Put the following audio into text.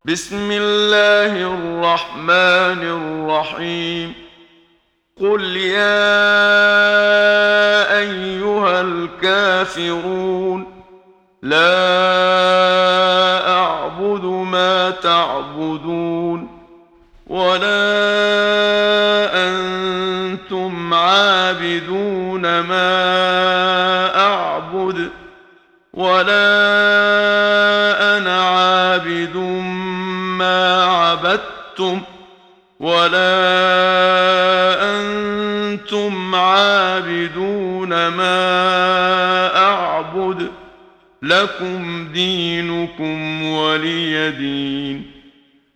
بسم الله الرحمن الرحيم. قل يا أيها الكافرون لا أعبد ما تعبدون ولا أنتم عابدون ما أعبد ولا أنا عابد ما عبدتم ولا أنتم عابدون ما أعبد لكم دينكم ولي دين.